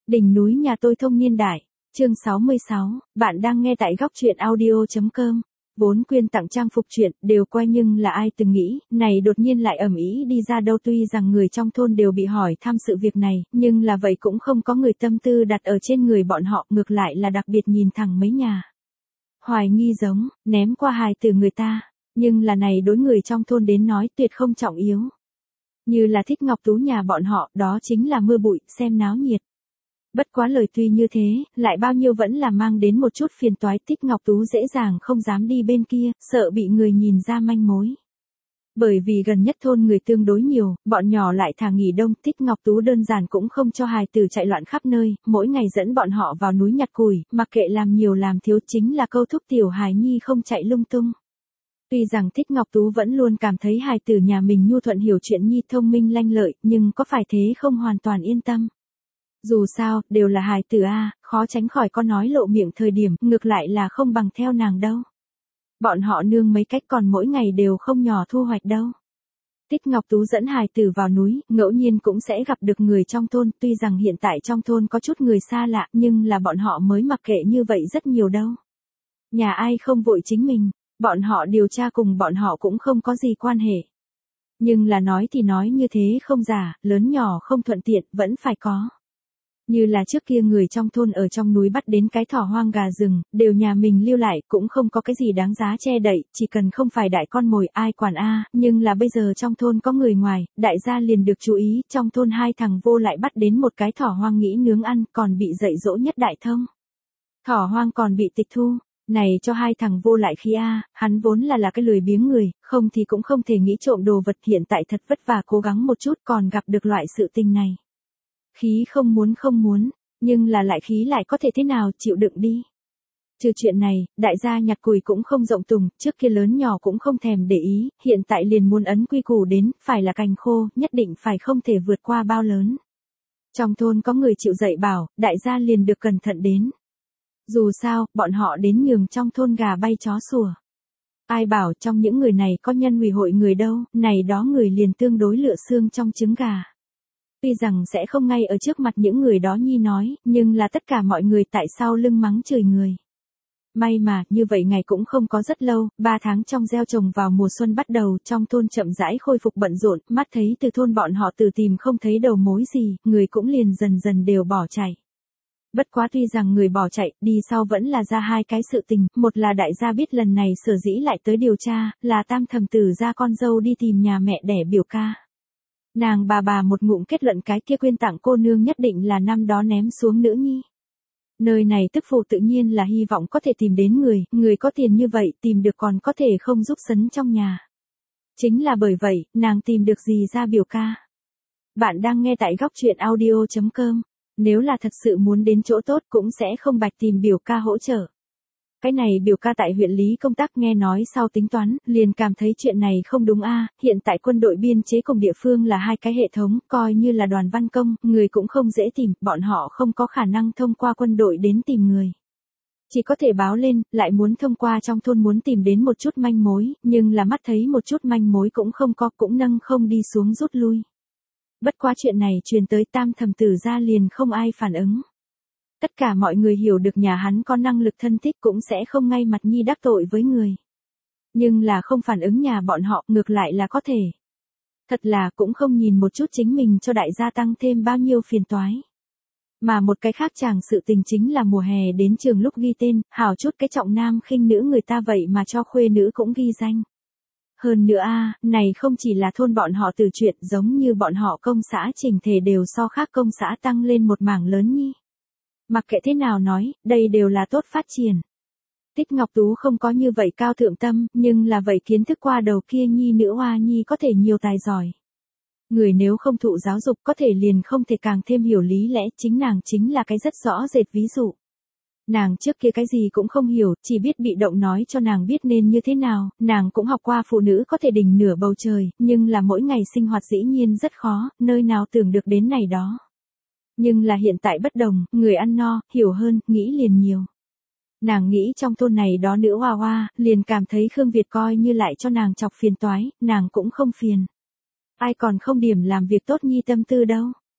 Đỉnh núi nhà tôi thông niên đại, chương 66, bạn đang nghe tại góc truyện audio.com. Vốn quyên tặng trang phục truyện đều quay nhưng là ai từng nghĩ, này đột nhiên lại ầm ĩ đi ra đâu. Tuy rằng người trong thôn đều bị hỏi thăm sự việc này, nhưng là vậy cũng không có người tâm tư đặt ở trên người bọn họ, ngược lại là đặc biệt nhìn thẳng mấy nhà. Hoài nghi giống, ném qua hài từ người ta, nhưng là này đối người trong thôn đến nói tuyệt không trọng yếu. Như là Thích Ngọc Tú nhà bọn họ, đó chính là mưa bụi, xem náo nhiệt. Bất quá lời tuy như thế, lại bao nhiêu vẫn là mang đến một chút phiền toái. Thích Ngọc Tú dễ dàng không dám đi bên kia, sợ bị người nhìn ra manh mối. Bởi vì gần nhất thôn người tương đối nhiều, bọn nhỏ lại thả nghỉ đông, Thích Ngọc Tú đơn giản cũng không cho hài tử chạy loạn khắp nơi, mỗi ngày dẫn bọn họ vào núi nhặt củi, mặc kệ làm nhiều làm thiếu, chính là câu thúc tiểu hài nhi không chạy lung tung. Tuy rằng Thích Ngọc Tú vẫn luôn cảm thấy hài tử nhà mình nhu thuận hiểu chuyện nhi, thông minh lanh lợi, nhưng có phải thế không hoàn toàn yên tâm. Dù sao, đều là hài tử a, khó tránh khỏi có nói lộ miệng thời điểm, ngược lại là không bằng theo nàng đâu. Bọn họ nương mấy cách còn mỗi ngày đều không nhỏ thu hoạch đâu. Thích Ngọc Tú dẫn hài tử vào núi, ngẫu nhiên cũng sẽ gặp được người trong thôn, tuy rằng hiện tại trong thôn có chút người xa lạ, nhưng là bọn họ mới mặc kệ như vậy rất nhiều đâu. Nhà ai không vội chính mình, bọn họ điều tra cùng bọn họ cũng không có gì quan hệ. Nhưng là nói thì nói như thế không giả, lớn nhỏ không thuận tiện, vẫn phải có. Như là trước kia người trong thôn ở trong núi bắt đến cái thỏ hoang gà rừng, đều nhà mình lưu lại, cũng không có cái gì đáng giá che đậy, chỉ cần không phải đại con mồi ai quản a. Nhưng là bây giờ trong thôn có người ngoài, đại gia liền được chú ý, trong thôn hai thằng vô lại bắt đến một cái thỏ hoang nghĩ nướng ăn, còn bị dạy dỗ nhất đại thông. Thỏ hoang còn bị tịch thu. Này cho hai thằng vô lại khí a, hắn vốn là cái lười biếng người, không thì cũng không thể nghĩ trộm đồ vật, hiện tại thật vất vả cố gắng một chút còn gặp được loại sự tình này. Khí không muốn, nhưng là lại khí lại có thể thế nào, chịu đựng đi. Trừ chuyện này, đại gia nhặt củi cũng không rộng tùng, trước kia lớn nhỏ cũng không thèm để ý, hiện tại liền muốn ấn quy củ đến, phải là cành khô, nhất định phải không thể vượt qua bao lớn. Trong thôn có người chịu dạy bảo, đại gia liền được cẩn thận đến. Dù sao, bọn họ đến nhường trong thôn gà bay chó sủa. Ai bảo trong những người này có nhân ủy hội người đâu, này đó người liền tương đối lựa xương trong trứng gà. Tuy rằng sẽ không ngay ở trước mặt những người đó nhi nói, nhưng là tất cả mọi người tại sao lưng mắng chửi người. May mà, như vậy ngày cũng không có rất lâu, 3 tháng trong gieo trồng vào mùa xuân bắt đầu, trong thôn chậm rãi khôi phục bận rộn, mắt thấy từ thôn bọn họ từ tìm không thấy đầu mối gì, người cũng liền dần dần đều bỏ chạy. Bất quá tuy rằng người bỏ chạy, đi sau vẫn là ra hai cái sự tình, một là đại gia biết lần này sở dĩ lại tới điều tra, là tam thẩm tử ra con dâu đi tìm nhà mẹ đẻ biểu ca. Nàng bà một ngụm kết luận cái kia quyên tặng cô nương nhất định là năm đó ném xuống nữ nhi. Nơi này tức phụ tự nhiên là hy vọng có thể tìm đến người có tiền như vậy tìm được còn có thể không giúp sấn trong nhà. Chính là bởi vậy, nàng tìm được gì ra biểu ca. Bạn đang nghe tại góc truyện audio.com. Nếu là thật sự muốn đến chỗ tốt cũng sẽ không bạch tìm biểu ca hỗ trợ. Cái này biểu ca tại huyện lý công tác nghe nói sau tính toán, liền cảm thấy chuyện này không đúng a. Hiện tại quân đội biên chế cùng địa phương là hai cái hệ thống, coi như là đoàn văn công, người cũng không dễ tìm, bọn họ không có khả năng thông qua quân đội đến tìm người. Chỉ có thể báo lên, lại muốn thông qua trong thôn muốn tìm đến một chút manh mối, nhưng là mắt thấy một chút manh mối cũng không có, cũng nâng không đi xuống rút lui. Bất quá chuyện này truyền tới tam thẩm tử ra liền không ai phản ứng. Tất cả mọi người hiểu được nhà hắn có năng lực thân thích cũng sẽ không ngay mặt nhi đắc tội với người. Nhưng là không phản ứng nhà bọn họ, ngược lại là có thể. Thật là cũng không nhìn một chút chính mình cho đại gia tăng thêm bao nhiêu phiền toái. Mà một cái khác chàng sự tình chính là mùa hè đến trường lúc ghi tên, hảo chút cái trọng nam khinh nữ người ta vậy mà cho khuê nữ cũng ghi danh. Hơn nữa này không chỉ là thôn bọn họ từ chuyện, giống như bọn họ công xã chỉnh thể đều so khác công xã tăng lên một mảng lớn nhi. Mặc kệ thế nào nói, đây đều là tốt phát triển. Thích Ngọc Tú không có như vậy cao thượng tâm, nhưng là vậy kiến thức qua đầu kia nhi nữ hoa nhi có thể nhiều tài giỏi. Người nếu không thụ giáo dục có thể liền không thể càng thêm hiểu lý lẽ, chính nàng chính là cái rất rõ rệt ví dụ. Nàng trước kia cái gì cũng không hiểu, chỉ biết bị động nói cho nàng biết nên như thế nào, nàng cũng học qua phụ nữ có thể đỉnh nửa bầu trời, nhưng là mỗi ngày sinh hoạt dĩ nhiên rất khó, nơi nào tưởng được đến này đó. Nhưng là hiện tại bất đồng, người ăn no, hiểu hơn, nghĩ liền nhiều. Nàng nghĩ trong thôn này đó nữ hoa hoa, liền cảm thấy Khương Việt coi như lại cho nàng chọc phiền toái, nàng cũng không phiền. Ai còn không điểm làm việc tốt nhi tâm tư đâu,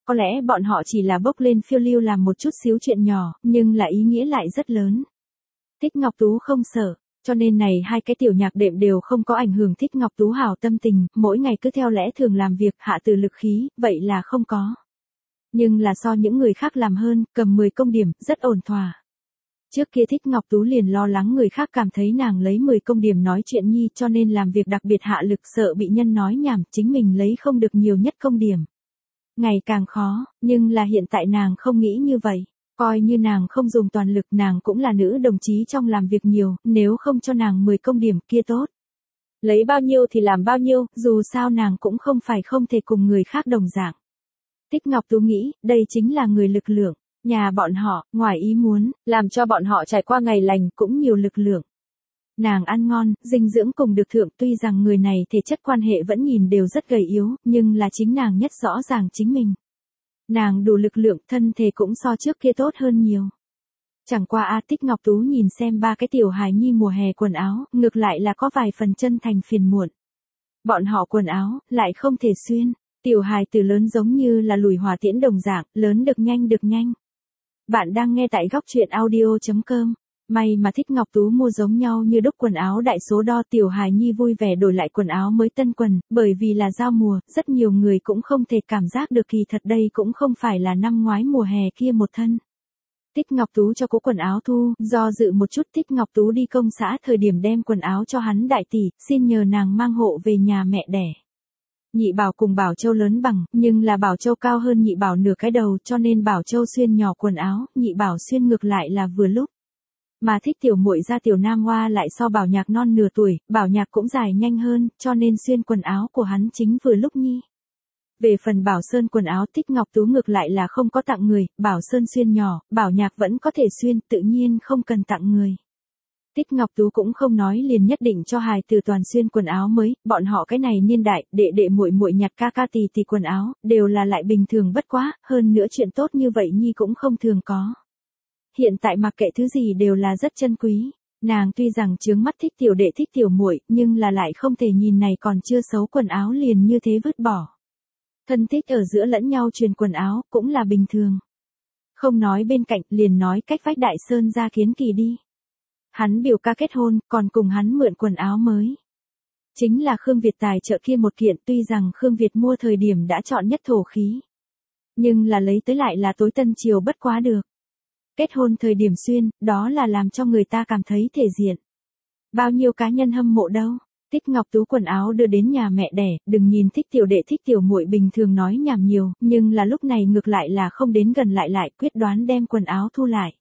có lẽ bọn họ chỉ là bốc lên phiêu lưu làm một chút xíu chuyện nhỏ, nhưng là ý nghĩa lại rất lớn. Thích Ngọc Tú không sợ, cho nên này hai cái tiểu nhạc đệm đều không có ảnh hưởng Thích Ngọc Tú hảo tâm tình, mỗi ngày cứ theo lẽ thường làm việc hạ từ lực khí, vậy là không có. Nhưng là so những người khác làm hơn, cầm 10 công điểm, rất ổn thỏa. Trước kia Thích Ngọc Tú liền lo lắng người khác cảm thấy nàng lấy 10 công điểm nói chuyện nhi cho nên làm việc đặc biệt hạ lực sợ bị nhân nói nhảm, chính mình lấy không được nhiều nhất công điểm. Ngày càng khó, nhưng là hiện tại nàng không nghĩ như vậy. Coi như nàng không dùng toàn lực nàng cũng là nữ đồng chí trong làm việc nhiều, nếu không cho nàng 10 công điểm kia tốt. Lấy bao nhiêu thì làm bao nhiêu, dù sao nàng cũng không phải không thể cùng người khác đồng dạng. Thích Ngọc Tú nghĩ, đây chính là người lực lượng. Nhà bọn họ, ngoài ý muốn, làm cho bọn họ trải qua ngày lành cũng nhiều lực lượng. Nàng ăn ngon, dinh dưỡng cùng được thượng tuy rằng người này thể chất quan hệ vẫn nhìn đều rất gầy yếu, nhưng là chính nàng nhất rõ ràng chính mình. Nàng đủ lực lượng thân thể cũng so trước kia tốt hơn nhiều. Chẳng qua Thích Ngọc Tú nhìn xem ba cái tiểu hài nhi mùa hè quần áo, ngược lại là có vài phần chân thành phiền muộn. Bọn họ quần áo, lại không thể xuyên, tiểu hài từ lớn giống như là lùi hỏa tiễn đồng dạng, lớn được nhanh. Bạn đang nghe tại góc truyện audio.com. May mà Thích Ngọc Tú mua giống nhau như đúc quần áo đại số đo tiểu hài nhi vui vẻ đổi lại quần áo mới tân quần, bởi vì là giao mùa, rất nhiều người cũng không thể cảm giác được kỳ thật đây cũng không phải là năm ngoái mùa hè kia một thân. Thích Ngọc Tú cho cố quần áo thu, do dự một chút Thích Ngọc Tú đi công xã thời điểm đem quần áo cho hắn đại tỷ, xin nhờ nàng mang hộ về nhà mẹ đẻ. Nhị Bảo cùng Bảo Châu lớn bằng, nhưng là Bảo Châu cao hơn Nhị Bảo nửa cái đầu cho nên Bảo Châu xuyên nhỏ quần áo, Nhị Bảo xuyên ngược lại là vừa lúc. Mà thích tiểu muội ra tiểu nam hoa lại so Bảo Nhạc non nửa tuổi, Bảo Nhạc cũng dài nhanh hơn, cho nên xuyên quần áo của hắn chính vừa lúc nhi. Về phần Bảo Sơn quần áo Thích Ngọc Tú ngược lại là không có tặng người, Bảo Sơn xuyên nhỏ, Bảo Nhạc vẫn có thể xuyên, tự nhiên không cần tặng người. Thích Ngọc Tú cũng không nói liền nhất định cho hài từ toàn xuyên quần áo mới, bọn họ cái này niên đại, đệ muội muội nhặt ca tỷ quần áo, đều là lại bình thường bất quá, hơn nữa chuyện tốt như vậy nhi cũng không thường có. Hiện tại mặc kệ thứ gì đều là rất chân quý, nàng tuy rằng chướng mắt thích tiểu đệ thích tiểu muội, nhưng là lại không thể nhìn này còn chưa xấu quần áo liền như thế vứt bỏ. Thân thích ở giữa lẫn nhau truyền quần áo, cũng là bình thường. Không nói bên cạnh, liền nói cách vách Đại Sơn ra Kiến Kỳ đi. Hắn biểu ca kết hôn, còn cùng hắn mượn quần áo mới. Chính là Khương Việt tài trợ kia một kiện, tuy rằng Khương Việt mua thời điểm đã chọn nhất thổ khí. Nhưng là lấy tới lại là tối tân triều bất quá được. Kết hôn thời điểm xuyên, đó là làm cho người ta cảm thấy thể diện. Bao nhiêu cá nhân hâm mộ đâu. Thích Ngọc Tú quần áo đưa đến nhà mẹ đẻ, đừng nhìn thích tiểu đệ thích tiểu muội bình thường nói nhảm nhiều, nhưng là lúc này ngược lại là không đến gần lại quyết đoán đem quần áo thu lại.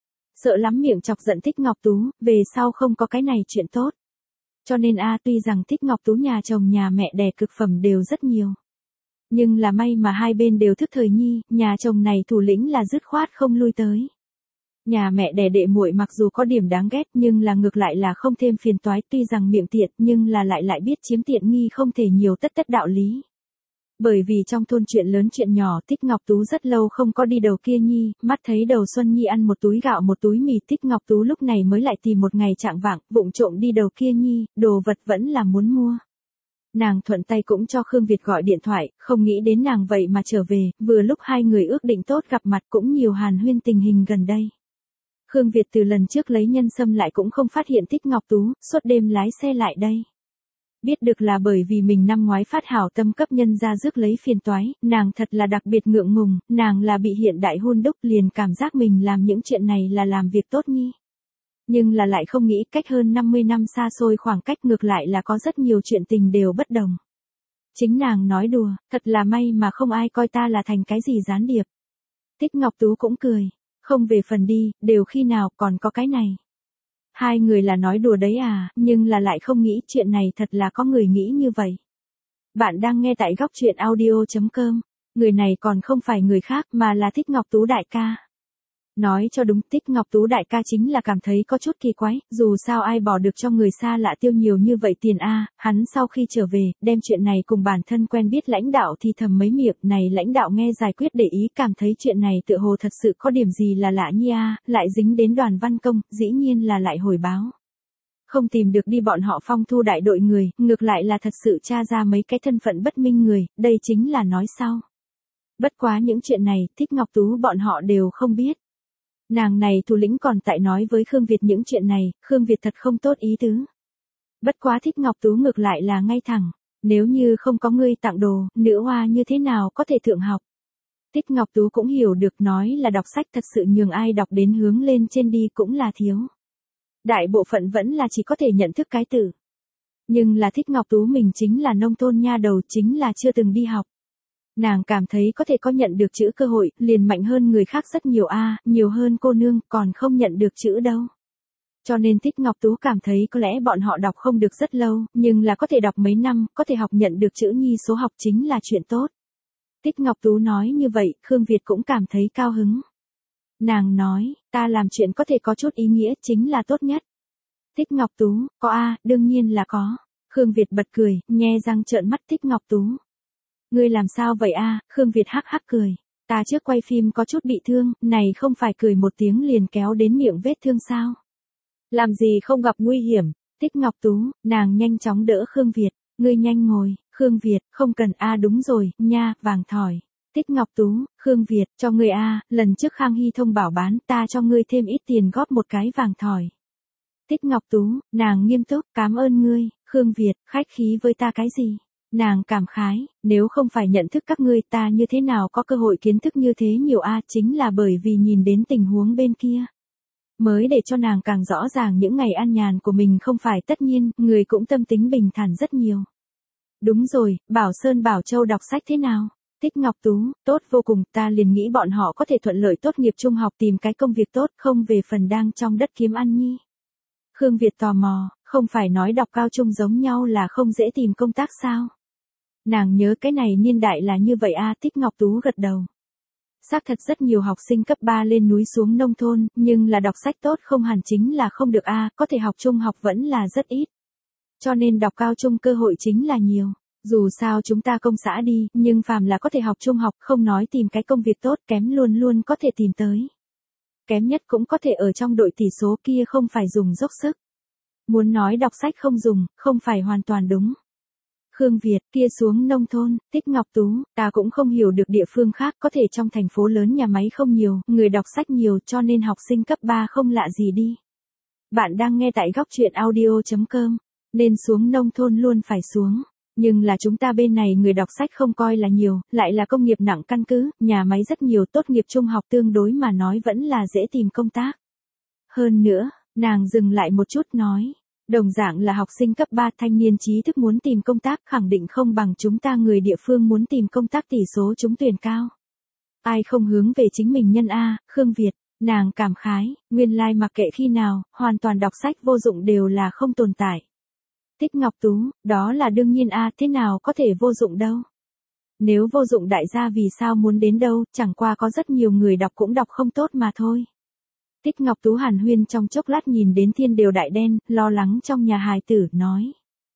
Sợ lắm miệng chọc giận Thích Ngọc Tú, về sau không có cái này chuyện tốt. Cho nên tuy rằng Thích Ngọc Tú nhà chồng nhà mẹ đẻ cực phẩm đều rất nhiều. Nhưng là may mà hai bên đều thức thời nhi, nhà chồng này thủ lĩnh là dứt khoát không lui tới. Nhà mẹ đẻ đệ muội mặc dù có điểm đáng ghét nhưng là ngược lại là không thêm phiền toái, tuy rằng miệng tiện nhưng là lại biết chiếm tiện nghi không thể nhiều tất đạo lý. Bởi vì trong thôn chuyện lớn chuyện nhỏ Thích Ngọc Tú rất lâu không có đi đầu kia nhi, mắt thấy đầu Xuân Nhi ăn một túi gạo một túi mì Thích Ngọc Tú lúc này mới lại tìm một ngày trạng vạng, vụng trộm đi đầu kia nhi, đồ vật vẫn là muốn mua. Nàng thuận tay cũng cho Khương Việt gọi điện thoại, không nghĩ đến nàng vậy mà trở về, vừa lúc hai người ước định tốt gặp mặt cũng nhiều hàn huyên tình hình gần đây. Khương Việt từ lần trước lấy nhân sâm lại cũng không phát hiện Thích Ngọc Tú, suốt đêm lái xe lại đây. Biết được là bởi vì mình năm ngoái phát hảo tâm cấp nhân ra rước lấy phiền toái, nàng thật là đặc biệt ngượng ngùng, nàng là bị hiện đại hun đúc liền cảm giác mình làm những chuyện này là làm việc tốt nhi. Nhưng là lại không nghĩ cách hơn 50 năm xa xôi khoảng cách ngược lại là có rất nhiều chuyện tình đều bất đồng. Chính nàng nói đùa, thật là may mà không ai coi ta là thành cái gì gián điệp. Thích Ngọc Tú cũng cười, không về phần đi, đều khi nào còn có cái này. Hai người là nói đùa đấy nhưng là lại không nghĩ chuyện này thật là có người nghĩ như vậy. Bạn đang nghe tại góc truyện audio.com, người này còn không phải người khác mà là Thích Ngọc Tú đại ca. Nói cho đúng Thích Ngọc Tú đại ca chính là cảm thấy có chút kỳ quái, dù sao ai bỏ được cho người xa lạ tiêu nhiều như vậy tiền hắn sau khi trở về, đem chuyện này cùng bản thân quen biết lãnh đạo thì thầm mấy miệng này lãnh đạo nghe giải quyết để ý cảm thấy chuyện này tựa hồ thật sự có điểm gì là lạ nhi lại dính đến Đoàn Văn Công, dĩ nhiên là lại hồi báo. Không tìm được đi bọn họ Phong Thu đại đội người, ngược lại là thật sự tra ra mấy cái thân phận bất minh người, đây chính là nói sau. Bất quá những chuyện này, Thích Ngọc Tú bọn họ đều không biết. Nàng này thủ lĩnh còn tại nói với Khương Việt những chuyện này, Khương Việt thật không tốt ý tứ. Bất quá Thích Ngọc Tú ngược lại là ngay thẳng, nếu như không có ngươi tặng đồ, nữ hoa như thế nào có thể thượng học. Thích Ngọc Tú cũng hiểu được nói là đọc sách thật sự nhường ai đọc đến hướng lên trên đi cũng là thiếu. Đại bộ phận vẫn là chỉ có thể nhận thức cái từ. Nhưng là Thích Ngọc Tú mình chính là nông thôn nha đầu, chính là chưa từng đi học. Nàng cảm thấy có thể có nhận được chữ cơ hội, liền mạnh hơn người khác rất nhiều nhiều hơn cô nương, còn không nhận được chữ đâu. Cho nên Thích Ngọc Tú cảm thấy có lẽ bọn họ đọc không được rất lâu, nhưng là có thể đọc mấy năm, có thể học nhận được chữ nhi số học chính là chuyện tốt. Thích Ngọc Tú nói như vậy, Khương Việt cũng cảm thấy cao hứng. Nàng nói, ta làm chuyện có thể có chút ý nghĩa chính là tốt nhất. Thích Ngọc Tú, có đương nhiên là có. Khương Việt bật cười, nhe răng trợn mắt Thích Ngọc Tú. Ngươi làm sao vậy Khương Việt hắc hắc cười. Ta trước quay phim có chút bị thương, này không phải cười một tiếng liền kéo đến miệng vết thương sao. Làm gì không gặp nguy hiểm. Thích Ngọc Tú, nàng nhanh chóng đỡ Khương Việt. Ngươi nhanh ngồi, Khương Việt, không cần đúng rồi, nha, vàng thỏi. Thích Ngọc Tú, Khương Việt, cho ngươi lần trước Khang Hy Thông bảo bán, ta cho ngươi thêm ít tiền góp một cái vàng thỏi. Thích Ngọc Tú, nàng nghiêm túc, cảm ơn ngươi, Khương Việt, khách khí với ta cái gì? Nàng cảm khái, nếu không phải nhận thức các ngươi ta như thế nào có cơ hội kiến thức như thế nhiều chính là bởi vì nhìn đến tình huống bên kia. Mới để cho nàng càng rõ ràng những ngày an nhàn của mình không phải tất nhiên, người cũng tâm tính bình thản rất nhiều. Đúng rồi, Bảo Sơn Bảo Châu đọc sách thế nào? Thích Ngọc Tú, tốt vô cùng, ta liền nghĩ bọn họ có thể thuận lợi tốt nghiệp trung học tìm cái công việc tốt không về phần đang trong đất kiếm ăn nhi. Khương Việt tò mò, không phải nói đọc cao trung giống nhau là không dễ tìm công tác sao? Nàng nhớ cái này niên đại là như vậy Thích Ngọc Tú gật đầu. Xác thật rất nhiều học sinh cấp 3 lên núi xuống nông thôn, nhưng là đọc sách tốt không hẳn chính là không được có thể học trung học vẫn là rất ít. Cho nên đọc cao trung cơ hội chính là nhiều. Dù sao chúng ta công xã đi, nhưng phàm là có thể học trung học không nói tìm cái công việc tốt kém luôn luôn có thể tìm tới. Kém nhất cũng có thể ở trong đội tỷ số kia không phải dùng dốc sức. Muốn nói đọc sách không dùng, không phải hoàn toàn đúng. Khương Việt, kia xuống nông thôn, Thích Ngọc Tú, ta cũng không hiểu được địa phương khác có thể trong thành phố lớn nhà máy không nhiều, người đọc sách nhiều cho nên học sinh cấp 3 không lạ gì đi. Bạn đang nghe tại góc truyện audio.com, nên xuống nông thôn luôn phải xuống. Nhưng là chúng ta bên này người đọc sách không coi là nhiều, lại là công nghiệp nặng căn cứ, nhà máy rất nhiều tốt nghiệp trung học tương đối mà nói vẫn là dễ tìm công tác. Hơn nữa, nàng dừng lại một chút nói, đồng dạng là học sinh cấp 3 thanh niên trí thức muốn tìm công tác khẳng định không bằng chúng ta người địa phương muốn tìm công tác tỷ số trúng tuyển cao. Ai không hướng về chính mình nhân Khương Việt, nàng cảm khái, nguyên lai mặc kệ khi nào, hoàn toàn đọc sách vô dụng đều là không tồn tại. Thích Ngọc Tú, đó là đương nhiên thế nào có thể vô dụng đâu. Nếu vô dụng đại gia vì sao muốn đến đâu, chẳng qua có rất nhiều người đọc cũng đọc không tốt mà thôi. Thích Ngọc Tú hàn huyên trong chốc lát nhìn đến thiên đều đại đen, lo lắng trong nhà hài tử, nói.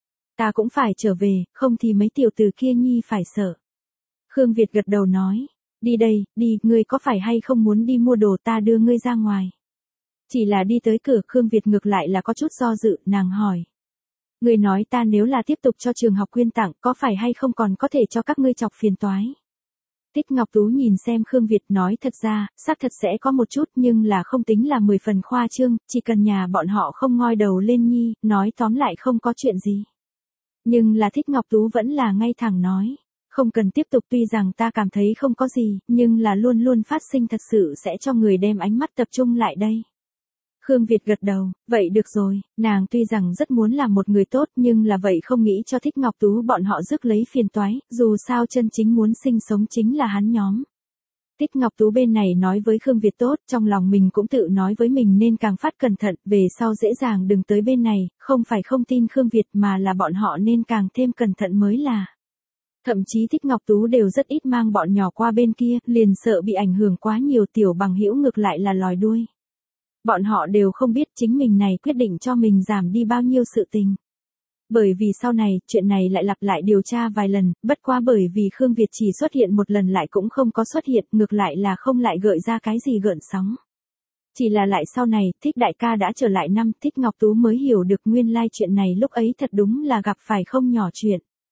Ta cũng phải trở về, không thì mấy tiểu tử kia nhi phải sợ. Khương Việt gật đầu nói, đi đây, đi, ngươi có phải hay không muốn đi mua đồ ta đưa ngươi ra ngoài. Chỉ là đi tới cửa Khương Việt ngược lại là có chút do dự, nàng hỏi. Ngươi nói ta nếu là tiếp tục cho trường học quyên tặng có phải hay không còn có thể cho các ngươi chọc phiền toái. Thích Ngọc Tú nhìn xem Khương Việt nói thật ra, xác thật sẽ có một chút nhưng là không tính là 10 phần khoa trương, chỉ cần nhà bọn họ không ngoi đầu lên nhi, nói tóm lại không có chuyện gì. Nhưng là Thích Ngọc Tú vẫn là ngay thẳng nói, không cần tiếp tục tuy rằng ta cảm thấy không có gì, nhưng là luôn luôn phát sinh thật sự sẽ cho người đem ánh mắt tập trung lại đây. Khương Việt gật đầu, vậy được rồi, nàng tuy rằng rất muốn làm một người tốt nhưng là vậy không nghĩ cho Thích Ngọc Tú bọn họ rước lấy phiền toái, dù sao chân chính muốn sinh sống chính là hắn nhóm. Thích Ngọc Tú bên này nói với Khương Việt tốt, trong lòng mình cũng tự nói với mình nên càng phát cẩn thận, về sau dễ dàng đừng tới bên này, không phải không tin Khương Việt mà là bọn họ nên càng thêm cẩn thận mới là. Thậm chí Thích Ngọc Tú đều rất ít mang bọn nhỏ qua bên kia, liền sợ bị ảnh hưởng quá nhiều tiểu bằng hữu ngược lại là lòi đuôi. Bọn họ đều không biết chính mình này quyết định cho mình giảm đi bao nhiêu sự tình. Bởi vì sau này, chuyện này lại lặp lại điều tra vài lần, bất quá bởi vì Khương Việt chỉ xuất hiện một lần lại cũng không có xuất hiện, ngược lại là không lại gợi ra cái gì gợn sóng. Chỉ là lại sau này, Thích đại ca đã trở lại năm, Thích Ngọc Tú mới hiểu được nguyên lai chuyện này lúc ấy thật đúng là gặp phải không nhỏ chuyện.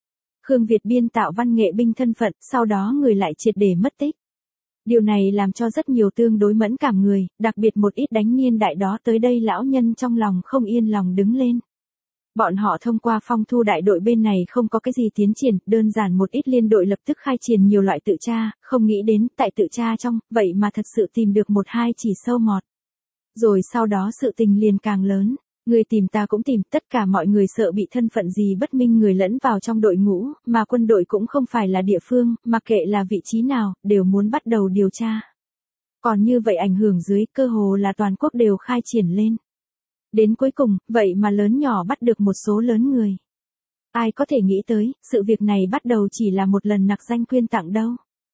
Khương Việt biên tạo văn nghệ binh thân phận, sau đó người lại triệt để mất tích. Điều này làm cho rất nhiều tương đối mẫn cảm người, đặc biệt một ít đánh niên đại đó tới đây lão nhân trong lòng không yên lòng đứng lên. Bọn họ thông qua phong thu đại đội bên này không có cái gì tiến triển, đơn giản một ít liên đội lập tức khai triển nhiều loại tự tra, không nghĩ đến tại tự tra trong, vậy mà thật sự tìm được một hai chỉ sâu mọt. Rồi sau đó sự tình liền càng lớn, người tìm ta cũng tìm, tất cả mọi người sợ bị thân phận gì bất minh người lẫn vào trong đội ngũ, mà quân đội cũng không phải là địa phương, mặc kệ là vị trí nào, đều muốn bắt đầu điều tra. Còn như vậy ảnh hưởng dưới, cơ hồ là toàn quốc đều khai triển lên. Đến cuối cùng, vậy mà lớn nhỏ bắt được một số lớn người. Ai có thể nghĩ tới, sự việc này bắt đầu chỉ là một lần nặc danh quyên tặng đâu.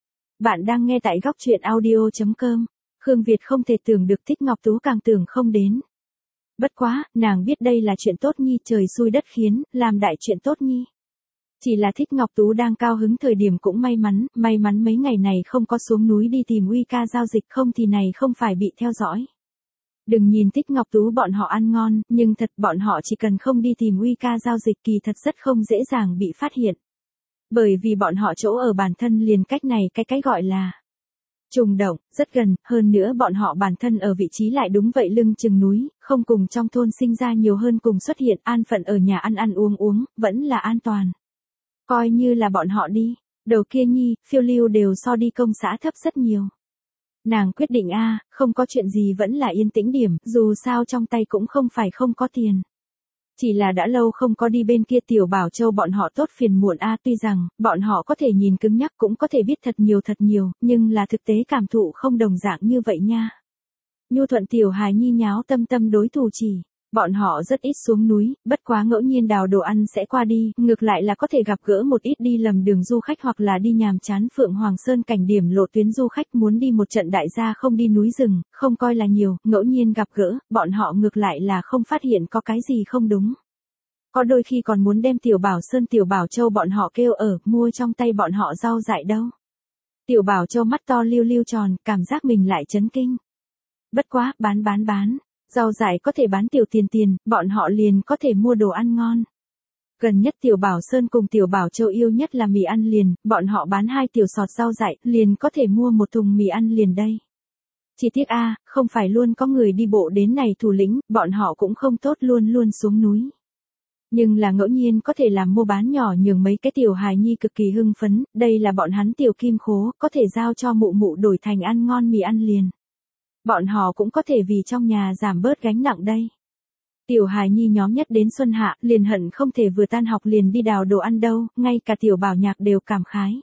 Bạn đang nghe tại góc truyện audio.com. Khương Việt không thể tưởng được Thích Ngọc Tú càng tưởng không đến. Bất quá, nàng biết đây là chuyện tốt nhi, trời xui đất khiến, làm đại chuyện tốt nhi. Chỉ là Thích Ngọc Tú đang cao hứng thời điểm cũng may mắn mấy ngày này không có xuống núi đi tìm Uy ca giao dịch, không thì này không phải bị theo dõi. Đừng nhìn Thích Ngọc Tú bọn họ ăn ngon, nhưng thật bọn họ chỉ cần không đi tìm Uy ca giao dịch kỳ thật rất không dễ dàng bị phát hiện. Bởi vì bọn họ chỗ ở bản thân liền cách này cái gọi là trùng động, rất gần, hơn nữa bọn họ bản thân ở vị trí lại đúng vậy lưng chừng núi, không cùng trong thôn sinh ra nhiều hơn cùng xuất hiện, an phận ở nhà ăn uống, vẫn là an toàn. Coi như là bọn họ đi, đầu kia nhi, phiêu lưu đều so đi công xã thấp rất nhiều. Nàng quyết định không có chuyện gì vẫn là yên tĩnh điểm, dù sao trong tay cũng không phải không có tiền. Chỉ là đã lâu không có đi bên kia Tiểu Bảo Châu bọn họ tốt phiền muộn tuy rằng, bọn họ có thể nhìn cứng nhắc cũng có thể biết thật nhiều, nhưng là thực tế cảm thụ không đồng dạng như vậy nha. Nhu thuận Tiểu hài nhi nháo tâm đối thủ chỉ. Bọn họ rất ít xuống núi, bất quá ngẫu nhiên đào đồ ăn sẽ qua đi, ngược lại là có thể gặp gỡ một ít đi lầm đường du khách hoặc là đi nhàm chán Phượng Hoàng Sơn cảnh điểm lộ tuyến du khách muốn đi một trận đại gia không đi núi rừng, không coi là nhiều, ngẫu nhiên gặp gỡ, bọn họ ngược lại là không phát hiện có cái gì không đúng. Có đôi khi còn muốn đem Tiểu Bảo Sơn Tiểu Bảo Châu bọn họ kêu ở, mua trong tay bọn họ rau dại đâu. Tiểu Bảo Châu mắt to liu tròn, cảm giác mình lại chấn kinh. Bất quá, bán. Rau dại có thể bán tiểu tiền, bọn họ liền có thể mua đồ ăn ngon. Gần nhất Tiểu Bảo Sơn cùng Tiểu Bảo Châu yêu nhất là mì ăn liền, bọn họ bán 2 tiểu sọt rau dại, liền có thể mua một thùng mì ăn liền đây. Chỉ tiếc không phải luôn có người đi bộ đến này thủ lĩnh, bọn họ cũng không tốt luôn xuống núi. Nhưng là ngẫu nhiên có thể làm mua bán nhỏ nhường mấy cái tiểu hài nhi cực kỳ hưng phấn, đây là bọn hắn tiểu kim khố, có thể giao cho mụ đổi thành ăn ngon mì ăn liền. Bọn họ cũng có thể vì trong nhà giảm bớt gánh nặng đây. Tiểu hài nhi nhóm nhất đến xuân hạ, liền hận không thể vừa tan học liền đi đào đồ ăn đâu, ngay cả Tiểu Bảo Nhạc đều cảm khái.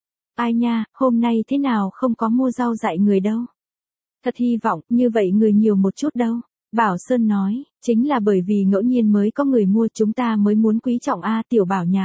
Ai nha, hôm nay thế nào không có mua rau dại người đâu. Thật hy vọng, như vậy người nhiều một chút đâu. Bảo Sơn nói, chính là bởi vì ngẫu nhiên mới có người mua chúng ta mới muốn quý trọng Tiểu Bảo Nhạc.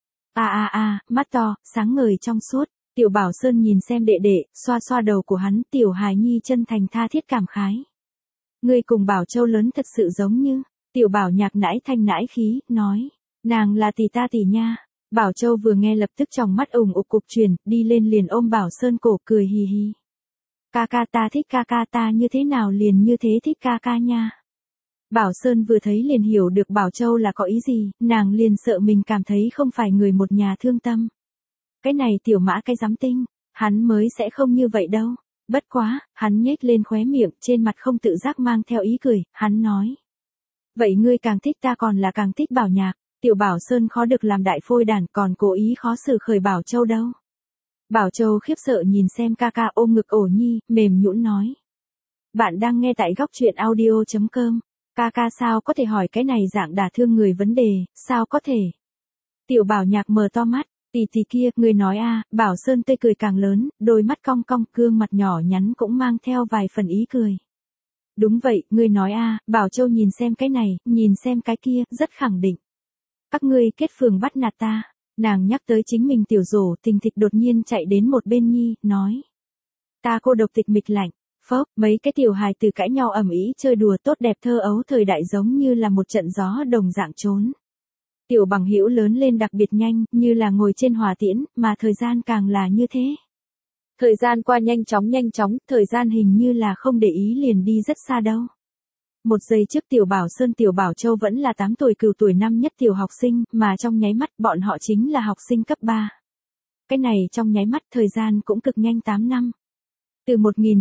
Mắt to, sáng ngời trong suốt. Tiểu Bảo Sơn nhìn xem đệ đệ, xoa đầu của hắn, Tiểu hài nhi chân thành tha thiết cảm khái. Ngươi cùng Bảo Châu lớn thật sự giống như, Tiểu Bảo Nhạc nãi thanh nãi khí, nói, nàng là tỷ ta tỷ nha. Bảo Châu vừa nghe lập tức tròng mắt ủng ục cục chuyển, đi lên liền ôm Bảo Sơn cổ cười hì hì. Ca ca ta thích ca ca ta như thế nào liền như thế thích ca ca nha. Bảo Sơn vừa thấy liền hiểu được Bảo Châu là có ý gì, nàng liền sợ mình cảm thấy không phải người một nhà thương tâm. Cái này tiểu mã cái giám tinh, hắn mới sẽ không như vậy đâu. Bất quá, hắn nhếch lên khóe miệng, trên mặt không tự giác mang theo ý cười, hắn nói. Vậy ngươi càng thích ta còn là càng thích Bảo Nhạc, Tiểu Bảo Sơn khó được làm đại phôi đàn còn cố ý khó xử khởi Bảo Châu đâu. Bảo Châu khiếp sợ nhìn xem ca ca ôm ngực ổ nhi, mềm nhũn nói. Bạn đang nghe tại góc truyện audio.com, ca ca sao có thể hỏi cái này dạng đả thương người vấn đề, sao có thể. Tiểu Bảo Nhạc mở to mắt. Tỷ kia, người nói Bảo Sơn tươi cười càng lớn, đôi mắt cong gương mặt nhỏ nhắn cũng mang theo vài phần ý cười. Đúng vậy, người nói Bảo Châu nhìn xem cái này, nhìn xem cái kia, rất khẳng định. Các ngươi kết phường bắt nạt ta, nàng nhắc tới chính mình tiểu rổ tình thịch đột nhiên chạy đến một bên nhi, nói. Ta cô độc tịch mịch lạnh, phốc, mấy cái tiểu hài từ cãi nhau ầm ĩ chơi đùa tốt đẹp thơ ấu thời đại giống như là một trận gió đồng dạng trốn. Tiểu Bằng Hữu lớn lên đặc biệt nhanh, như là ngồi trên hỏa tiễn, mà thời gian càng là như thế. Thời gian qua nhanh chóng, thời gian hình như là không để ý liền đi rất xa đâu. Một giây trước Tiểu Bảo Sơn Tiểu Bảo Châu vẫn là 8 tuổi cừu tuổi năm nhất tiểu học sinh, mà trong nháy mắt bọn họ chính là học sinh cấp 3. Cái này trong nháy mắt thời gian cũng cực nhanh 8 năm. Từ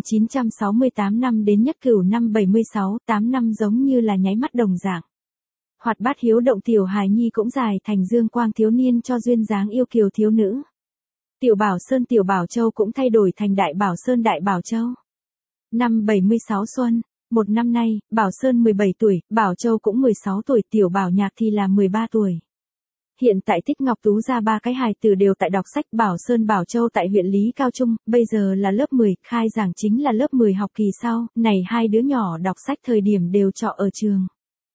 1968 năm đến Nhất Cửu năm 76, 8 năm giống như là nháy mắt đồng dạng. Hoạt bát hiếu động tiểu hài nhi cũng dài thành dương quang thiếu niên cho duyên dáng yêu kiều thiếu nữ. Tiểu Bảo Sơn Tiểu Bảo Châu cũng thay đổi thành Đại Bảo Sơn Đại Bảo Châu. Năm 76 xuân, một năm nay, Bảo Sơn 17 tuổi, Bảo Châu cũng 16 tuổi, Tiểu Bảo Nhạc thì là 13 tuổi. Hiện tại Thích Ngọc Tú ra ba cái hài tử đều tại đọc sách Bảo Sơn Bảo Châu tại huyện Lý Cao Trung, bây giờ là lớp 10, khai giảng chính là lớp 10 học kỳ sau, này hai đứa nhỏ đọc sách thời điểm đều trọ ở trường.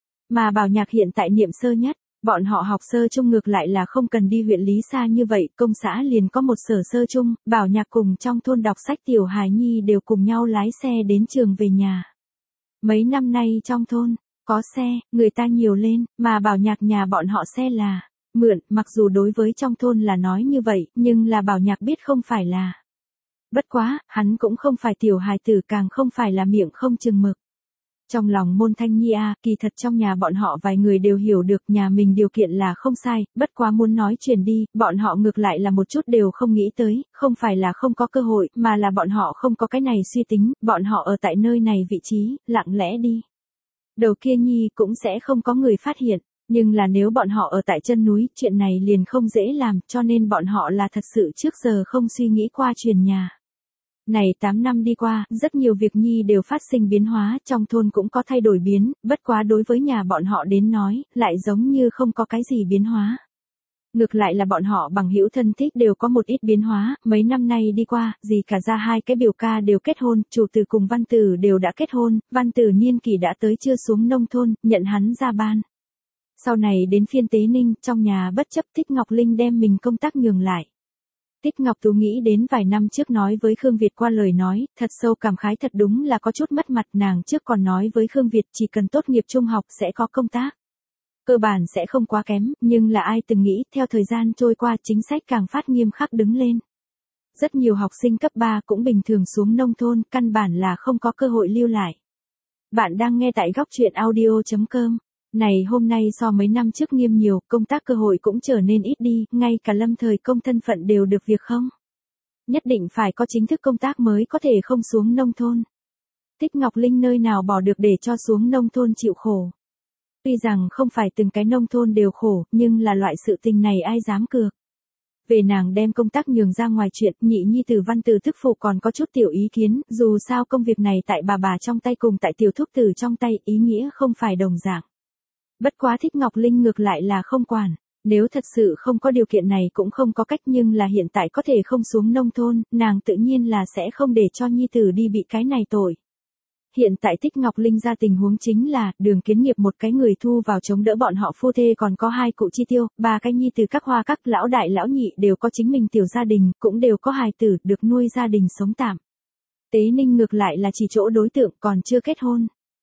Mà Bảo Nhạc hiện tại niệm sơ nhất, bọn họ học sơ trung ngược lại là không cần đi huyện Lý xa như vậy, công xã liền có một sở sơ trung, Bảo Nhạc cùng trong thôn đọc sách tiểu hài nhi đều cùng nhau lái xe đến trường về nhà. Mấy năm nay trong thôn, có xe, người ta nhiều lên, mà Bảo Nhạc nhà bọn họ xe là mượn, mặc dù đối với trong thôn là nói như vậy, nhưng là Bảo Nhạc biết không phải là. Bất quá, hắn cũng không phải tiểu hài tử, càng không phải là miệng không chừng mực. Trong lòng Môn Thanh Nhi kỳ thật trong nhà bọn họ vài người đều hiểu được nhà mình điều kiện là không sai, bất quá muốn nói truyền đi, bọn họ ngược lại là một chút đều không nghĩ tới, không phải là không có cơ hội, mà là bọn họ không có cái này suy tính, bọn họ ở tại nơi này vị trí, lặng lẽ đi. Đầu kia Nhi cũng sẽ không có người phát hiện, nhưng là nếu bọn họ ở tại chân núi, chuyện này liền không dễ làm, cho nên bọn họ là thật sự trước giờ không suy nghĩ qua truyền nhà. Này 8 năm đi qua, rất nhiều việc Nhi đều phát sinh biến hóa, trong thôn cũng có thay đổi biến, bất quá đối với nhà bọn họ đến nói, lại giống như không có cái gì biến hóa. Ngược lại là bọn họ bằng hữu thân thích đều có một ít biến hóa, mấy năm nay đi qua, dì cả ra hai cái biểu ca đều kết hôn, chủ tử cùng Văn Tử đều đã kết hôn, Văn Tử niên kỷ đã tới chưa xuống nông thôn, nhận hắn ra ban. Sau này đến phiên Tế Ninh, trong nhà bất chấp Thích Ngọc Linh đem mình công tác nhường lại. Thích Ngọc Tú nghĩ đến vài năm trước nói với Khương Việt qua lời nói, thật sâu cảm khái, thật đúng là có chút mất mặt, nàng trước còn nói với Khương Việt chỉ cần tốt nghiệp trung học sẽ có công tác. Cơ bản sẽ không quá kém, nhưng là ai từng nghĩ theo thời gian trôi qua chính sách càng phát nghiêm khắc đứng lên. Rất nhiều học sinh cấp 3 cũng bình thường xuống nông thôn, căn bản là không có cơ hội lưu lại. Bạn đang nghe tại Góc Chuyện Audio.com. Này hôm nay so mấy năm trước nghiêm nhiều, công tác cơ hội cũng trở nên ít đi, ngay cả lâm thời công thân phận đều được việc không? Nhất định phải có chính thức công tác mới có thể không xuống nông thôn. Thích Ngọc Linh nơi nào bỏ được để cho xuống nông thôn chịu khổ. Tuy rằng không phải từng cái nông thôn đều khổ, nhưng là loại sự tình này ai dám cược. Về nàng đem công tác nhường ra ngoài chuyện, nhị nhi tử Văn Tử tức phụ còn có chút tiểu ý kiến, dù sao công việc này tại bà trong tay cùng tại tiểu thúc tử trong tay, ý nghĩa không phải đồng dạng. Bất quá Thích Ngọc Linh ngược lại là không quản, nếu thật sự không có điều kiện này cũng không có cách, nhưng là hiện tại có thể không xuống nông thôn, nàng tự nhiên là sẽ không để cho nhi tử đi bị cái này tội. Hiện tại Thích Ngọc Linh ra tình huống chính là, Đường Kiến Nghiệp một cái người thu vào chống đỡ bọn họ phu thê, còn có hai cụ chi tiêu, ba cái nhi tử các hoa các lão đại lão nhị đều có chính mình tiểu gia đình, cũng đều có hài tử, được nuôi gia đình sống tạm. Tế Ninh ngược lại là chỉ chỗ đối tượng còn chưa kết hôn.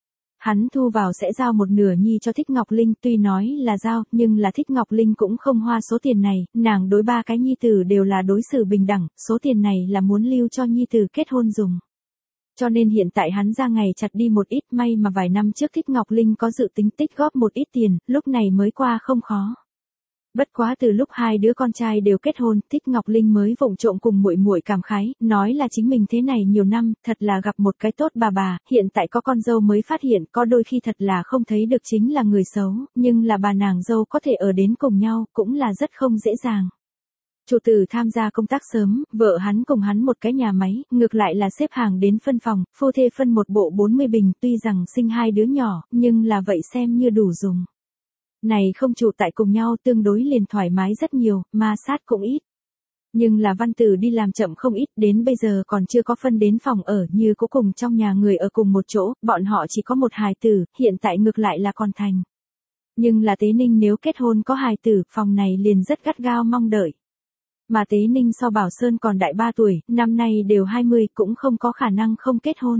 Hắn thu vào sẽ giao một nửa nhi cho Thích Ngọc Linh, tuy nói là giao, nhưng là Thích Ngọc Linh cũng không hoa số tiền này, nàng đối ba cái nhi tử đều là đối xử bình đẳng, số tiền này là muốn lưu cho nhi tử kết hôn dùng. Cho nên hiện tại hắn ra ngày chặt đi một ít, may mà vài năm trước Thích Ngọc Linh có dự tính tích góp một ít tiền, lúc này mới qua không khó. Bất quá từ lúc hai đứa con trai đều kết hôn, Thích Ngọc Linh mới vụng trộm cùng muội muội cảm khái, nói là chính mình thế này nhiều năm, thật là gặp một cái tốt bà, hiện tại có con dâu mới phát hiện, có đôi khi thật là không thấy được chính là người xấu, nhưng là bà nàng dâu có thể ở đến cùng nhau, cũng là rất không dễ dàng. Chủ tử tham gia công tác sớm, vợ hắn cùng hắn một cái nhà máy, ngược lại là xếp hàng đến phân phòng, phu thê phân một bộ 40 bình, tuy rằng sinh hai đứa nhỏ, nhưng là vậy xem như đủ dùng. Này không trụ tại cùng nhau tương đối liền thoải mái rất nhiều, ma sát cũng ít. Nhưng là Văn Tử đi làm chậm không ít, đến bây giờ còn chưa có phân đến phòng ở, như có cùng trong nhà người ở cùng một chỗ, bọn họ chỉ có một hài tử, hiện tại ngược lại là còn thành. Nhưng là Tế Ninh nếu kết hôn có hài tử, phòng này liền rất gắt gao mong đợi. Mà Tế Ninh so Bảo Sơn còn đại 3 tuổi, năm nay đều 20, cũng không có khả năng không kết hôn.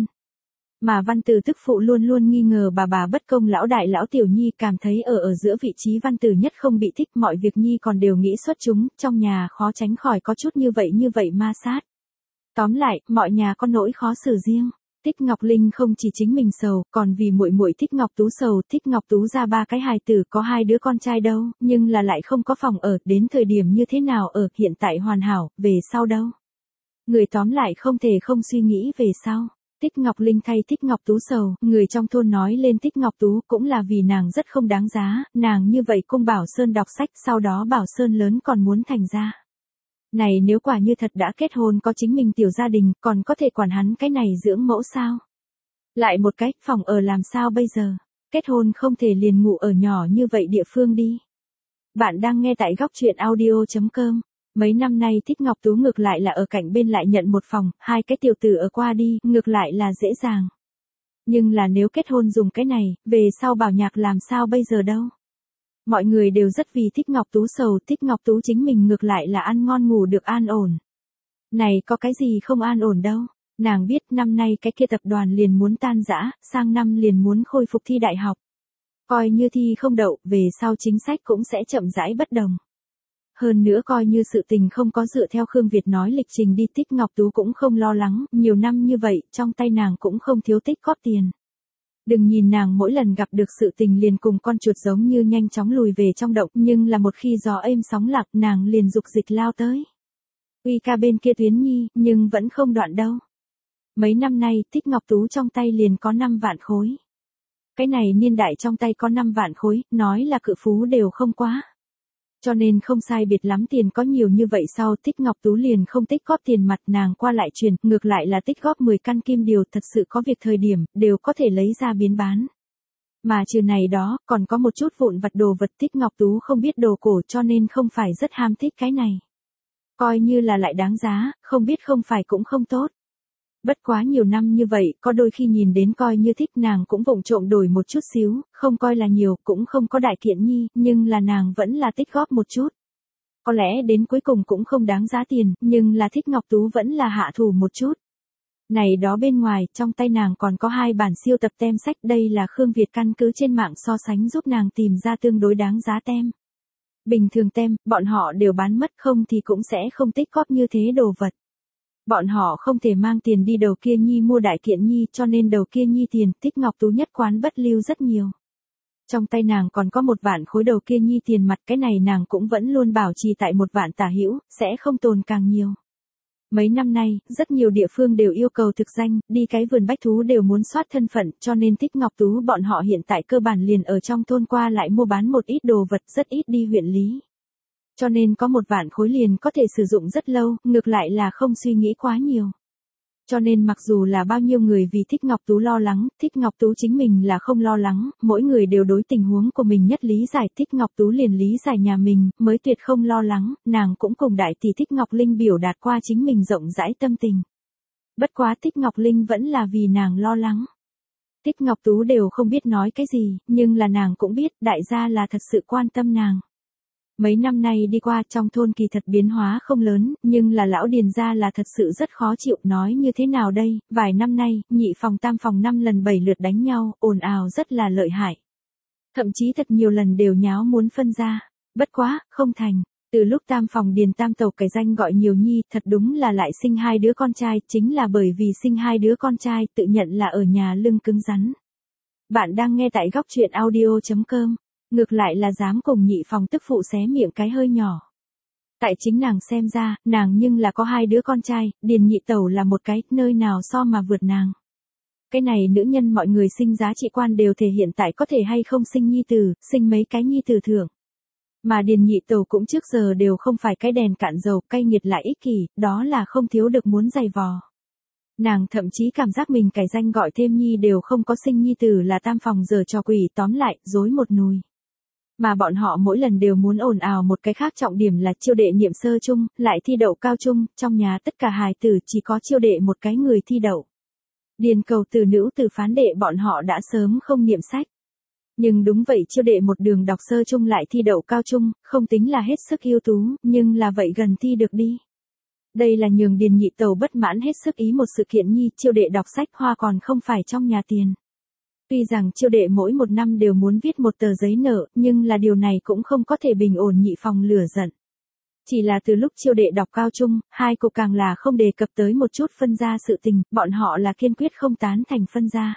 Mà Văn Tử tức phụ luôn luôn nghi ngờ bà bất công lão đại lão tiểu nhi, cảm thấy ở giữa vị trí Văn Tử nhất không bị thích, mọi việc nhi còn đều nghĩ xuất chúng, trong nhà khó tránh khỏi có chút như vậy ma sát. Tóm lại, mọi nhà có nỗi khó xử riêng. Thích Ngọc Linh không chỉ chính mình sầu, còn vì muội muội Thích Ngọc Tú sầu, Thích Ngọc Tú ra 3 cái hài tử, có 2 đứa con trai đâu, nhưng là lại không có phòng ở, đến thời điểm như thế nào ở, hiện tại hoàn hảo, về sau đâu. Người tóm lại không thể không suy nghĩ về sau. Thích Ngọc Linh thay Thích Ngọc Tú sầu, người trong thôn nói lên Thích Ngọc Tú cũng là vì nàng rất không đáng giá, nàng như vậy cung Bảo Sơn đọc sách, sau đó Bảo Sơn lớn còn muốn thành ra. Này nếu quả như thật đã kết hôn có chính mình tiểu gia đình, còn có thể quản hắn cái này dưỡng mẫu sao? Lại một cách, phòng ở làm sao bây giờ? Kết hôn không thể liền ngủ ở nhỏ như vậy địa phương đi. Bạn đang nghe tại góc truyện audio.com. Mấy năm nay Thích Ngọc Tú ngược lại là ở cạnh bên lại nhận một phòng, 2 cái tiểu tử ở qua đi, ngược lại là dễ dàng. Nhưng là nếu kết hôn dùng cái này, về sau Bảo Nhạc làm sao bây giờ đâu? Mọi người đều rất vì Thích Ngọc Tú sầu, Thích Ngọc Tú chính mình ngược lại là ăn ngon ngủ được an ổn. Này có cái gì không an ổn đâu, nàng biết năm nay cái kia tập đoàn liền muốn tan rã, sang năm liền muốn khôi phục thi đại học. Coi như thi không đậu, về sau chính sách cũng sẽ chậm rãi bất đồng. Hơn nữa coi như sự tình không có dựa theo Khương Việt nói lịch trình đi, Thích Ngọc Tú cũng không lo lắng, nhiều năm như vậy, trong tay nàng cũng không thiếu tích góp tiền. Đừng nhìn nàng mỗi lần gặp được sự tình liền cùng con chuột giống như nhanh chóng lùi về trong động, nhưng là một khi gió êm sóng lặng nàng liền dục dịch lao tới. Uy ca bên kia Tuyến Nhi, nhưng vẫn không đoạn đâu. Mấy năm nay, Thích Ngọc Tú trong tay liền có 5 vạn khối. Cái này niên đại trong tay có 5 vạn khối, nói là cự phú đều không quá. Cho nên không sai biệt lắm tiền có nhiều như vậy sau Thích Ngọc Tú liền không tích góp tiền mặt nàng qua lại truyền, ngược lại là tích góp 10 căn kim điều thật sự có việc thời điểm, đều có thể lấy ra biến bán. Mà trừ này đó, còn có một chút vụn vặt đồ vật Thích Ngọc Tú không biết đồ cổ cho nên không phải rất ham thích cái này. Coi như là lại đáng giá, không biết không phải cũng không tốt. Bất quá nhiều năm như vậy, có đôi khi nhìn đến coi như thích nàng cũng vụng trộm đổi một chút xíu, không coi là nhiều, cũng không có đại kiện nhi, nhưng là nàng vẫn là tích góp một chút. Có lẽ đến cuối cùng cũng không đáng giá tiền, nhưng là Thích Ngọc Tú vẫn là hạ thủ một chút. Này đó bên ngoài, trong tay nàng còn có 2 bản siêu tập tem sách, đây là Khương Việt căn cứ trên mạng so sánh giúp nàng tìm ra tương đối đáng giá tem. Bình thường tem, bọn họ đều bán mất không thì cũng sẽ không tích góp như thế đồ vật. Bọn họ không thể mang tiền đi đầu kia nhi mua đại kiện nhi cho nên đầu kia nhi tiền Thích Ngọc Tú nhất quán bất lưu rất nhiều. Trong tay nàng còn có 1 vạn khối đầu kia nhi tiền mặt cái này nàng cũng vẫn luôn bảo trì tại 1 vạn tả hữu, sẽ không tồn càng nhiều. Mấy năm nay, rất nhiều địa phương đều yêu cầu thực danh, đi cái vườn bách thú đều muốn soát thân phận cho nên Thích Ngọc Tú bọn họ hiện tại cơ bản liền ở trong thôn qua lại mua bán một ít đồ vật rất ít đi huyện lý. Cho nên có 1 vạn khối liền có thể sử dụng rất lâu, ngược lại là không suy nghĩ quá nhiều. Cho nên mặc dù là bao nhiêu người vì Thích Ngọc Tú lo lắng, Thích Ngọc Tú chính mình là không lo lắng, mỗi người đều đối tình huống của mình nhất lý giải Thích Ngọc Tú liền lý giải nhà mình, mới tuyệt không lo lắng, nàng cũng cùng đại tỷ Thích Ngọc Linh biểu đạt qua chính mình rộng rãi tâm tình. Bất quá Thích Ngọc Linh vẫn là vì nàng lo lắng. Thích Ngọc Tú đều không biết nói cái gì, nhưng là nàng cũng biết đại gia là thật sự quan tâm nàng. Mấy năm nay đi qua trong thôn kỳ thật biến hóa không lớn, nhưng là lão Điền gia là thật sự rất khó chịu nói như thế nào đây, vài năm nay, nhị phòng tam phòng 5 lần 7 lượt đánh nhau, ồn ào rất là lợi hại. Thậm chí thật nhiều lần đều nháo muốn phân ra, bất quá, không thành. Từ lúc tam phòng Điền tam tẩu cải danh gọi nhiều nhi, thật đúng là lại sinh 2 đứa con trai, chính là bởi vì sinh 2 đứa con trai, tự nhận là ở nhà lưng cứng rắn. Bạn đang nghe tại góc truyện audio.com. Ngược lại là dám cùng nhị phòng tức phụ xé miệng cái hơi nhỏ. Tại chính nàng xem ra, nàng nhưng là có 2 đứa con trai, Điền nhị tẩu là một cái, nơi nào so mà vượt nàng. Cái này nữ nhân mọi người sinh giá trị quan đều thể hiện tại có thể hay không sinh nhi tử, sinh mấy cái nhi tử thưởng. Mà Điền nhị tẩu cũng trước giờ đều không phải cái đèn cạn dầu, cay nghiệt lại ích kỷ, đó là không thiếu được muốn giày vò. Nàng thậm chí cảm giác mình cải danh gọi thêm nhi đều không có sinh nhi tử là tam phòng giờ trò quỷ, tóm lại, dối một nùi. Mà bọn họ mỗi lần đều muốn ồn ào một cái khác trọng điểm là chiêu đệ niệm sơ chung, lại thi đậu cao trung, trong nhà tất cả hài tử chỉ có chiêu đệ một cái người thi đậu. Điền cầu từ nữ từ phán đệ bọn họ đã sớm không niệm sách. Nhưng đúng vậy chiêu đệ một đường đọc sơ chung lại thi đậu cao trung, không tính là hết sức ưu tú, nhưng là vậy gần thi được đi. Đây là nhường Điền nhị tẩu bất mãn hết sức ý một sự kiện nhi, chiêu đệ đọc sách hoa còn không phải trong nhà tiền. Tuy rằng chiêu đệ mỗi 1 năm đều muốn viết một tờ giấy nợ, nhưng là điều này cũng không có thể bình ổn nhị phòng lửa giận. Chỉ là từ lúc Chiêu Đệ đọc cao trung, hai cô càng là không đề cập tới một chút phân gia sự tình, bọn họ là kiên quyết không tán thành phân gia.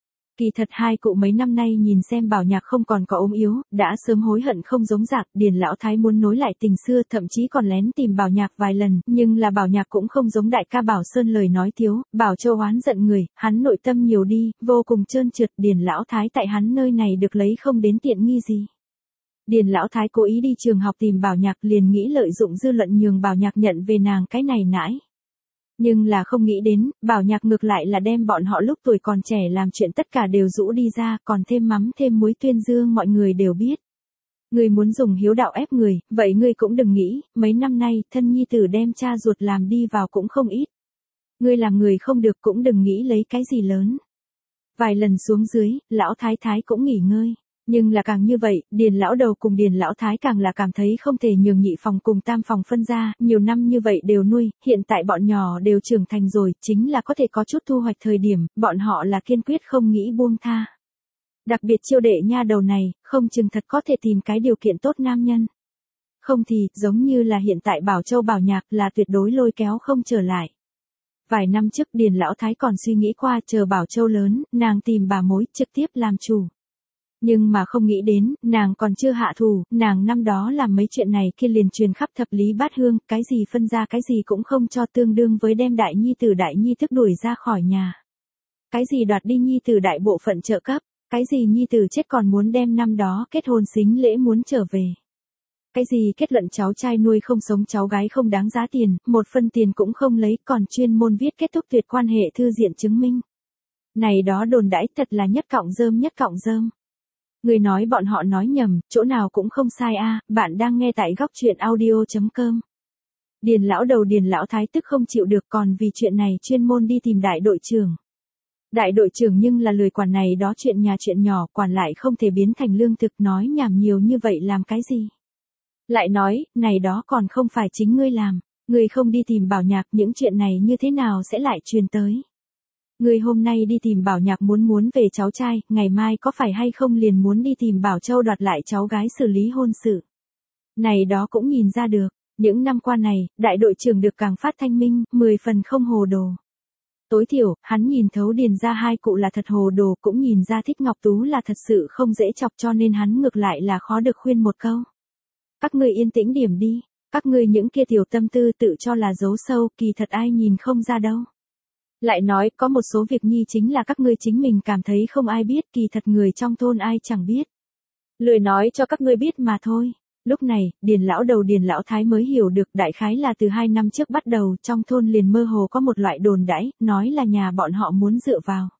Kỳ thật hai cụ mấy năm nay nhìn xem Bảo Nhạc không còn có ốm yếu, đã sớm hối hận không giống dạng, Điền lão thái muốn nối lại tình xưa, thậm chí còn lén tìm Bảo Nhạc vài lần, nhưng là Bảo Nhạc cũng không giống đại ca Bảo Sơn lời nói thiếu, Bảo Châu oán giận người, hắn nội tâm nhiều đi, vô cùng trơn trượt, Điền lão thái tại hắn nơi này được lấy không đến tiện nghi gì. Điền lão thái cố ý đi trường học tìm Bảo Nhạc, liền nghĩ lợi dụng dư luận nhường Bảo Nhạc nhận về nàng cái này nãi. Nhưng là không nghĩ đến, Bảo Nhạc ngược lại là đem bọn họ lúc tuổi còn trẻ làm chuyện tất cả đều rũ đi ra, còn thêm mắm thêm muối tuyên dương mọi người đều biết. Ngươi muốn dùng hiếu đạo ép người, vậy ngươi cũng đừng nghĩ, mấy năm nay, thân nhi tử đem cha ruột làm đi vào cũng không ít. Ngươi làm người không được cũng đừng nghĩ lấy cái gì lớn. Vài lần xuống dưới, lão thái thái cũng nghỉ ngơi. Nhưng là càng như vậy, Điền lão đầu cùng Điền lão thái càng là cảm thấy không thể nhường nhị phòng cùng tam phòng phân ra, nhiều năm như vậy đều nuôi, hiện tại bọn nhỏ đều trưởng thành rồi, chính là có thể có chút thu hoạch thời điểm, bọn họ là kiên quyết không nghĩ buông tha. Đặc biệt Chiêu Đệ nha đầu này, không chừng thật có thể tìm cái điều kiện tốt nam nhân. Không thì, giống như là hiện tại Bảo Châu Bảo Nhạc là tuyệt đối lôi kéo không trở lại. Vài năm trước Điền lão thái còn suy nghĩ qua chờ Bảo Châu lớn, nàng tìm bà mối trực tiếp làm chủ. Nhưng mà không nghĩ đến, nàng còn chưa hạ thủ, nàng năm đó làm mấy chuyện này kia liền truyền khắp thập lý bát hương, cái gì phân ra cái gì cũng không cho, tương đương với đem đại nhi thức đuổi ra khỏi nhà. Cái gì đoạt đi nhi tử đại bộ phận trợ cấp, cái gì nhi tử chết còn muốn đem năm đó kết hôn sính lễ muốn trở về. Cái gì kết luận cháu trai nuôi không sống cháu gái không đáng giá tiền, một phân tiền cũng không lấy, còn chuyên môn viết kết thúc tuyệt quan hệ thư diện chứng minh. Này đó đồn đãi thật là nhất cọng rơm. Người nói bọn họ nói nhầm, chỗ nào cũng không sai a. Bạn đang nghe tại góc truyện audio.com. Điền lão đầu Điền lão thái tức không chịu được, còn vì chuyện này chuyên môn đi tìm đại đội trưởng. Đại đội trưởng nhưng là lười quản này đó chuyện nhà chuyện nhỏ, quản lại không thể biến thành lương thực, nói nhảm nhiều như vậy làm cái gì. Lại nói, này đó còn không phải chính ngươi làm, ngươi không đi tìm Bảo Nhạc, những chuyện này như thế nào sẽ lại truyền tới. Ngươi hôm nay đi tìm Bảo Nhạc muốn về cháu trai, ngày mai có phải hay không liền muốn đi tìm Bảo Châu đoạt lại cháu gái xử lý hôn sự. Này đó cũng nhìn ra được, những năm qua này, đại đội trưởng được càng phát thanh minh, 10 phần không hồ đồ. Tối thiểu, hắn nhìn thấu Điền ra hai cụ là thật hồ đồ, cũng nhìn ra Thích Ngọc Tú là thật sự không dễ chọc, cho nên hắn ngược lại là khó được khuyên một câu. Các ngươi yên tĩnh điểm đi, các ngươi những kia tiểu tâm tư tự cho là giấu sâu, kỳ thật ai nhìn không ra đâu. Lại nói, có một số việc nhi chính là các ngươi chính mình cảm thấy không ai biết, kỳ thật người trong thôn ai chẳng biết. Lười nói cho các ngươi biết mà thôi. Lúc này, Điền lão đầu Điền lão thái mới hiểu được, đại khái là từ 2 năm trước bắt đầu, trong thôn liền mơ hồ có một loại đồn đãi, nói là nhà bọn họ muốn dựa vào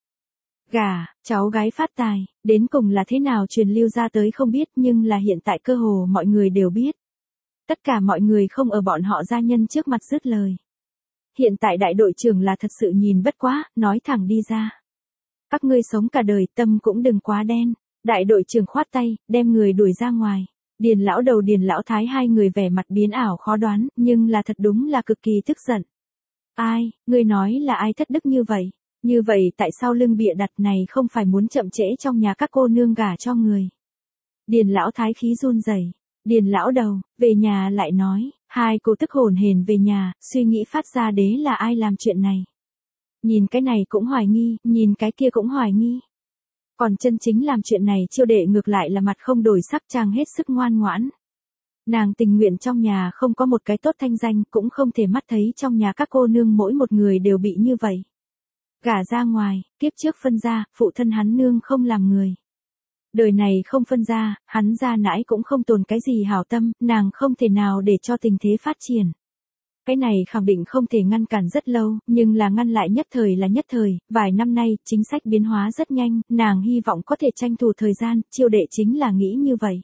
gả cháu gái phát tài, đến cùng là thế nào truyền lưu ra tới không biết, nhưng là hiện tại cơ hồ mọi người đều biết. Tất cả mọi người không ở bọn họ gia nhân trước mặt dứt lời. Hiện tại đại đội trưởng là thật sự nhìn bất quá, nói thẳng đi ra. Các ngươi sống cả đời, tâm cũng đừng quá đen. Đại đội trưởng khoát tay, đem người đuổi ra ngoài. Điền lão đầu Điền lão thái hai người vẻ mặt biến ảo khó đoán, nhưng là thật đúng là cực kỳ tức giận. Ai, ngươi nói là ai thất đức như vậy? Như vậy tại sao lưng bịa đặt này không phải muốn chậm trễ trong nhà các cô nương gả cho người? Điền lão thái khí run rẩy. Điền lão đầu, về nhà lại nói, hai cô tức hồn hển về nhà, suy nghĩ phát ra đế là ai làm chuyện này. Nhìn cái này cũng hoài nghi, nhìn cái kia cũng hoài nghi. Còn chân chính làm chuyện này Chiêu Đệ ngược lại là mặt không đổi sắc, chàng hết sức ngoan ngoãn. Nàng tình nguyện trong nhà không có một cái tốt thanh danh, cũng không thể mắt thấy trong nhà các cô nương mỗi một người đều bị như vậy. Gả ra ngoài, kiếp trước phân ra, phụ thân hắn nương không làm người. Đời này không phân ra, hắn ra nãi cũng không tồn cái gì hảo tâm, nàng không thể nào để cho tình thế phát triển. Cái này khẳng định không thể ngăn cản rất lâu, nhưng là ngăn lại nhất thời là nhất thời, vài năm nay, chính sách biến hóa rất nhanh, nàng hy vọng có thể tranh thủ thời gian, Chiêu Đệ chính là nghĩ như vậy.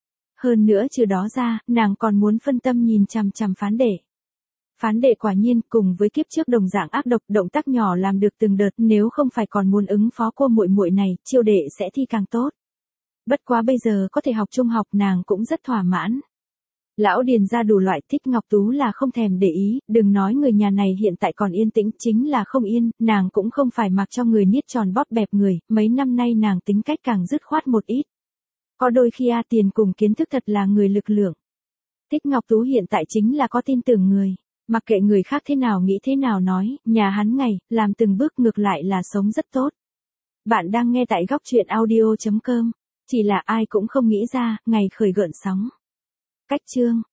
Hơn nữa trừ đó ra, nàng còn muốn phân tâm nhìn chằm chằm Phán Đệ. Phán Đệ quả nhiên, cùng với kiếp trước đồng dạng ác độc, động tác nhỏ làm được từng đợt, nếu không phải còn muốn ứng phó cô muội muội này, Chiêu Đệ sẽ thi càng tốt. Bất quá bây giờ có thể học trung học nàng cũng rất thỏa mãn. Lão Điền ra đủ loại, Thích Ngọc Tú là không thèm để ý, đừng nói người nhà này hiện tại còn yên tĩnh, chính là không yên, nàng cũng không phải mặc cho người niết tròn bóp bẹp người, mấy năm nay nàng tính cách càng dứt khoát một ít. Có đôi khi tiền cùng kiến thức thật là người lực lượng. Thích Ngọc Tú hiện tại chính là có tin tưởng người. Mặc kệ người khác thế nào nghĩ thế nào nói, nhà hắn ngày, làm từng bước ngược lại là sống rất tốt. Bạn đang nghe tại góc truyện audio.com. Chỉ là ai cũng không nghĩ ra, ngày khởi gợn sóng. Cách chương